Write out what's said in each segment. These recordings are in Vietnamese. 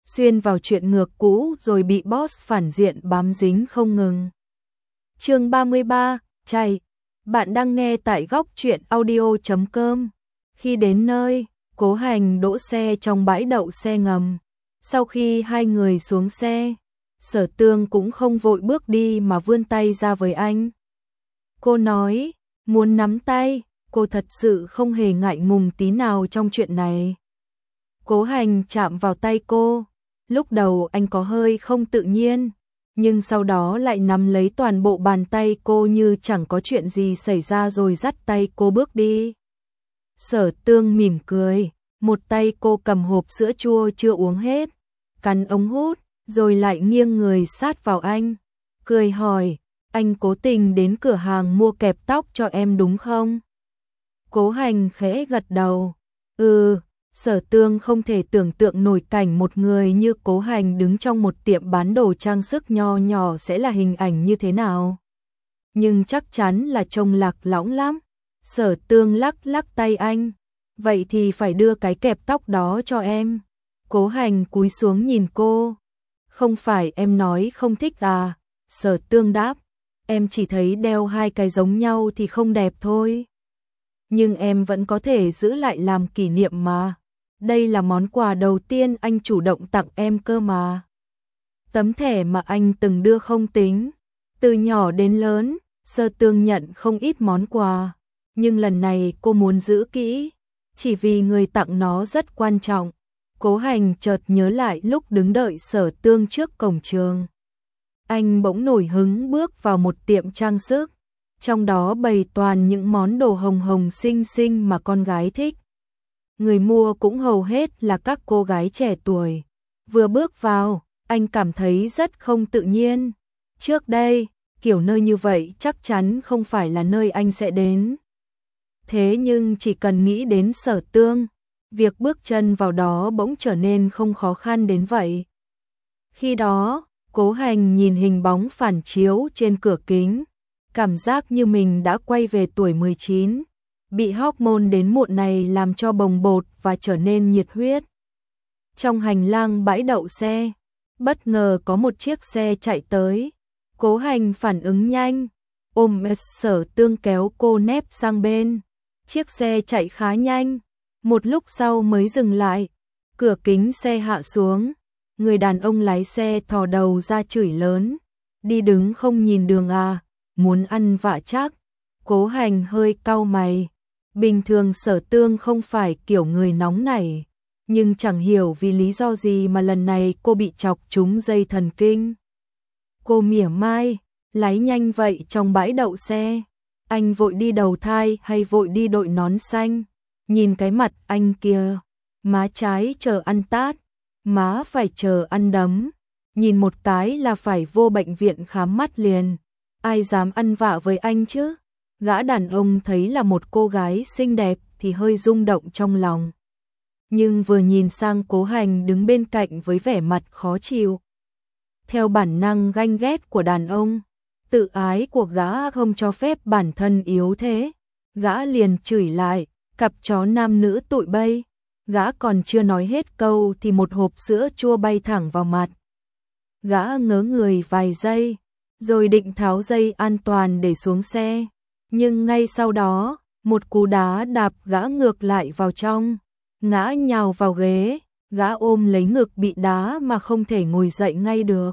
xuyên vào chuyện ngược cũ rồi bị boss phản diện bám dính không ngừng. Chương 33, chạy. Bạn đang nghe tại góc truyện audio.com. Khi đến nơi, Cố Hành đỗ xe trong bãi đậu xe ngầm. Sau khi hai người xuống xe, Sở Tương cũng không vội bước đi mà vươn tay ra với anh. Cô nói, muốn nắm tay, cô thật sự không hề ngại ngùng tí nào trong chuyện này. Cố Hành chạm vào tay cô, lúc đầu anh có hơi không tự nhiên, nhưng sau đó lại nắm lấy toàn bộ bàn tay cô như chẳng có chuyện gì xảy ra rồi dắt tay cô bước đi. Sở Tương mỉm cười, một tay cô cầm hộp sữa chua chưa uống hết, cắn ống hút, rồi lại nghiêng người sát vào anh, cười hỏi, anh cố tình đến cửa hàng mua kẹp tóc cho em đúng không? Cố Hành khẽ gật đầu, Sở Tương không thể tưởng tượng nổi cảnh một người như Cố Hành đứng trong một tiệm bán đồ trang sức nho nhỏ sẽ là hình ảnh như thế nào. Nhưng chắc chắn là trông lạc lõng lắm. Sở Tương lắc lắc tay anh, vậy thì phải đưa cái kẹp tóc đó cho em. Cố Hành cúi xuống nhìn cô, không phải em nói không thích à? Sở Tương đáp, em chỉ thấy đeo hai cái giống nhau thì không đẹp thôi. Nhưng em vẫn có thể giữ lại làm kỷ niệm mà. Đây là món quà đầu tiên anh chủ động tặng em cơ mà. Tấm thẻ mà anh từng đưa không tính. Từ nhỏ đến lớn, Sở Tương nhận không ít món quà. Nhưng lần này cô muốn giữ kỹ, chỉ vì người tặng nó rất quan trọng. Cố Hành chợt nhớ lại lúc đứng đợi Sở Tương trước cổng trường. Anh bỗng nổi hứng bước vào một tiệm trang sức. Trong đó bày toàn những món đồ hồng hồng xinh xinh mà con gái thích. Người mua cũng hầu hết là các cô gái trẻ tuổi. Vừa bước vào, anh cảm thấy rất không tự nhiên. Trước đây, kiểu nơi như vậy chắc chắn không phải là nơi anh sẽ đến. Thế nhưng chỉ cần nghĩ đến Sở Tương, việc bước chân vào đó bỗng trở nên không khó khăn đến vậy. Khi đó, Cố Hành nhìn hình bóng phản chiếu trên cửa kính, cảm giác như mình đã quay về tuổi 19, bị hormone đến muộn này làm cho bồng bột và trở nên nhiệt huyết. Trong hành lang bãi đậu xe, bất ngờ có một chiếc xe chạy tới. Cố Hành phản ứng nhanh, ôm Sở Tương kéo cô nép sang bên. Chiếc xe chạy khá nhanh, một lúc sau mới dừng lại. Cửa kính xe hạ xuống, người đàn ông lái xe thò đầu ra chửi lớn, đi đứng không nhìn đường à, muốn ăn vạ chắc. Cố Hành hơi cau mày, bình thường Sở Tương không phải kiểu người nóng này, nhưng chẳng hiểu vì lý do gì mà lần này cô bị chọc trúng dây thần kinh. Cô mỉa mai, lái nhanh vậy trong bãi đậu xe, anh vội đi đầu thai hay vội đi đội nón xanh? Nhìn cái mặt anh kia, má trái chờ ăn tát, má phải chờ ăn đấm, nhìn một cái là phải vô bệnh viện khám mắt liền. Ai dám ăn vạ với anh chứ? Gã đàn ông thấy là một cô gái xinh đẹp thì hơi rung động trong lòng. Nhưng vừa nhìn sang Cố Hành đứng bên cạnh với vẻ mặt khó chịu. Theo bản năng ganh ghét của đàn ông, tự ái của gã không cho phép bản thân yếu thế. Gã liền chửi lại, cặp chó nam nữ tụi bay. Gã còn chưa nói hết câu thì một hộp sữa chua bay thẳng vào mặt. Gã ngớ người vài giây, rồi định tháo dây an toàn để xuống xe. Nhưng ngay sau đó, một cú đá đạp gã ngược lại vào trong. Ngã nhào vào ghế, gã ôm lấy ngực bị đá mà không thể ngồi dậy ngay được.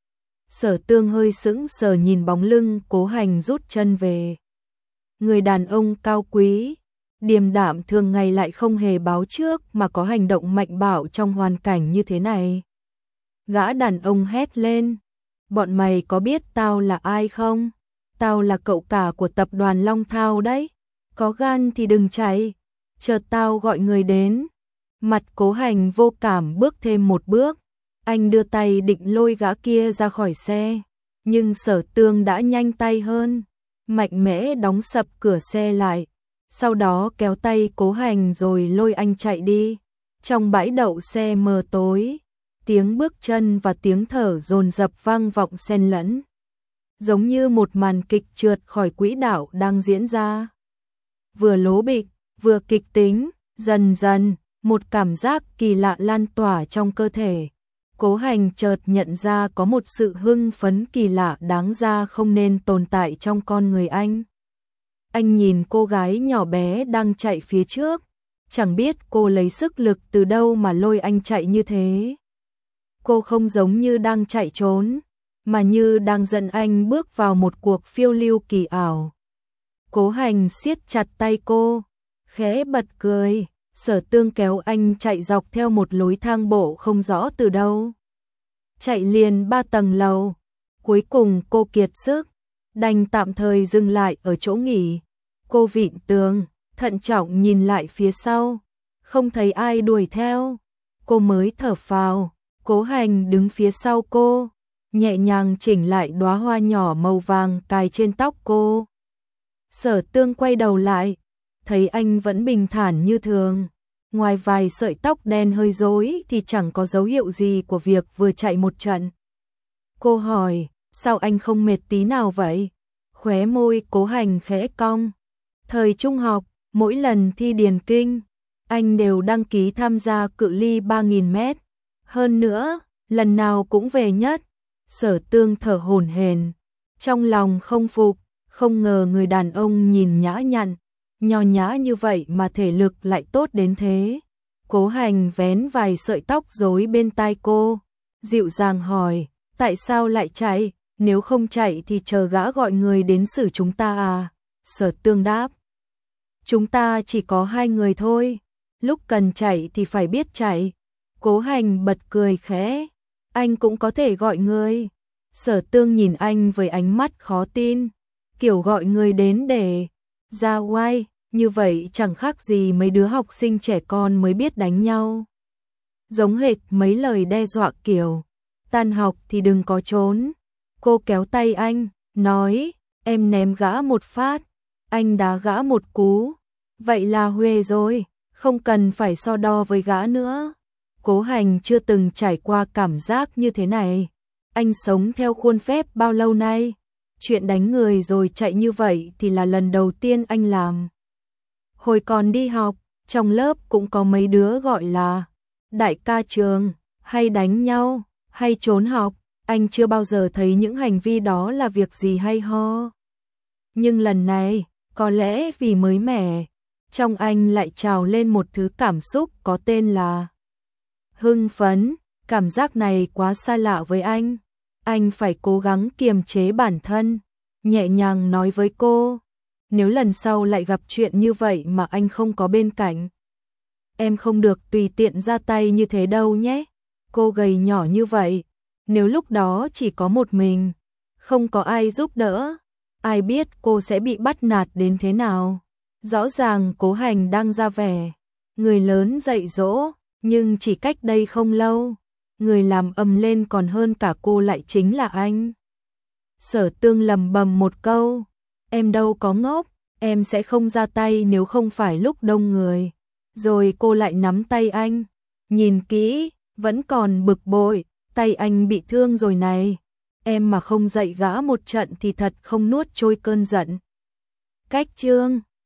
Sở Tương hơi sững sờ nhìn bóng lưng Cố Hành rút chân về. Người đàn ông cao quý, điềm đạm thường ngày lại không hề báo trước mà có hành động mạnh bạo trong hoàn cảnh như thế này. Gã đàn ông hét lên, bọn mày có biết tao là ai không? Tao là cậu cả của tập đoàn Long Thao đấy. Có gan thì đừng chạy, chờ tao gọi người đến. Mặt Cố Hành vô cảm bước thêm một bước. Anh đưa tay định lôi gã kia ra khỏi xe, nhưng Sở Tương đã nhanh tay hơn, mạnh mẽ đóng sập cửa xe lại, sau đó kéo tay Cố Hành rồi lôi anh chạy đi. Trong bãi đậu xe mờ tối, tiếng bước chân và tiếng thở dồn dập vang vọng xen lẫn, giống như một màn kịch trượt khỏi quỹ đạo đang diễn ra. Vừa lố bịch, vừa kịch tính, dần dần, một cảm giác kỳ lạ lan tỏa trong cơ thể. Cố Hành chợt nhận ra có một sự hưng phấn kỳ lạ đáng ra không nên tồn tại trong con người anh. Anh nhìn cô gái nhỏ bé đang chạy phía trước, chẳng biết cô lấy sức lực từ đâu mà lôi anh chạy như thế. Cô không giống như đang chạy trốn, mà như đang dẫn anh bước vào một cuộc phiêu lưu kỳ ảo. Cố Hành siết chặt tay cô, khẽ bật cười. Sở Tương kéo anh chạy dọc theo một lối thang bộ không rõ từ đâu. Chạy liền 3 tầng lầu. Cuối cùng cô kiệt sức, đành tạm thời dừng lại ở chỗ nghỉ. Cô vịn tường, thận trọng nhìn lại phía sau, không thấy ai đuổi theo. Cô mới thở phào. Cố Hành đứng phía sau cô, nhẹ nhàng chỉnh lại đóa hoa nhỏ màu vàng cài trên tóc cô. Sở Tương quay đầu lại, thấy anh vẫn bình thản như thường. Ngoài vài sợi tóc đen hơi rối thì chẳng có dấu hiệu gì của việc vừa chạy một trận. Cô hỏi, sao anh không mệt tí nào vậy? Khóe môi Cố Hành khẽ cong. Thời trung học, mỗi lần thi điền kinh, anh đều đăng ký tham gia cự ly 3.000 mét. Hơn nữa, lần nào cũng về nhất. Sở Tương thở hổn hển, trong lòng không phục, không ngờ người đàn ông nhìn nhã nhặn, nho nhã như vậy mà thể lực lại tốt đến thế. Cố Hành vén vài sợi tóc rối bên tai cô, dịu dàng hỏi, tại sao lại chạy, nếu không chạy thì chờ gã gọi người đến xử chúng ta à? Sở Tương đáp, chúng ta chỉ có 2 người thôi, lúc cần chạy thì phải biết chạy. Cố Hành bật cười khẽ, anh cũng có thể gọi người. Sở Tương nhìn anh với ánh mắt khó tin, kiểu gọi người đến để ra oai, như vậy chẳng khác gì mấy đứa học sinh trẻ con mới biết đánh nhau. Giống hệt mấy lời đe dọa kiểu, tan học thì đừng có trốn. Cô kéo tay anh, nói, em ném gã một phát, anh đá gã một cú, vậy là huề rồi, không cần phải so đo với gã nữa. Cố Hành chưa từng trải qua cảm giác như thế này. Anh sống theo khuôn phép bao lâu nay, chuyện đánh người rồi chạy như vậy thì là lần đầu tiên anh làm. Hồi còn đi học, trong lớp cũng có mấy đứa gọi là đại ca trường, hay đánh nhau, hay trốn học, anh chưa bao giờ thấy những hành vi đó là việc gì hay ho. Nhưng lần này, có lẽ vì mới mẻ, trong anh lại trào lên một thứ cảm xúc có tên là hưng phấn. Cảm giác này quá xa lạ với anh phải cố gắng kiềm chế bản thân, nhẹ nhàng nói với cô, nếu lần sau lại gặp chuyện như vậy mà anh không có bên cạnh, em không được tùy tiện ra tay như thế đâu nhé. Cô gầy nhỏ như vậy, nếu lúc đó chỉ có một mình, không có ai giúp đỡ, ai biết cô sẽ bị bắt nạt đến thế nào. Rõ ràng Cố Hành đang ra vẻ người lớn dạy dỗ, nhưng chỉ cách đây không lâu, người làm ầm lên còn hơn cả cô lại chính là anh. Sở Tương lầm bầm một câu, em đâu có ngốc, em sẽ không ra tay nếu không phải lúc đông người. Rồi cô lại nắm tay anh, nhìn kỹ, vẫn còn bực bội, tay anh bị thương rồi này, em mà không dạy gã một trận thì thật không nuốt trôi cơn giận. Cách chương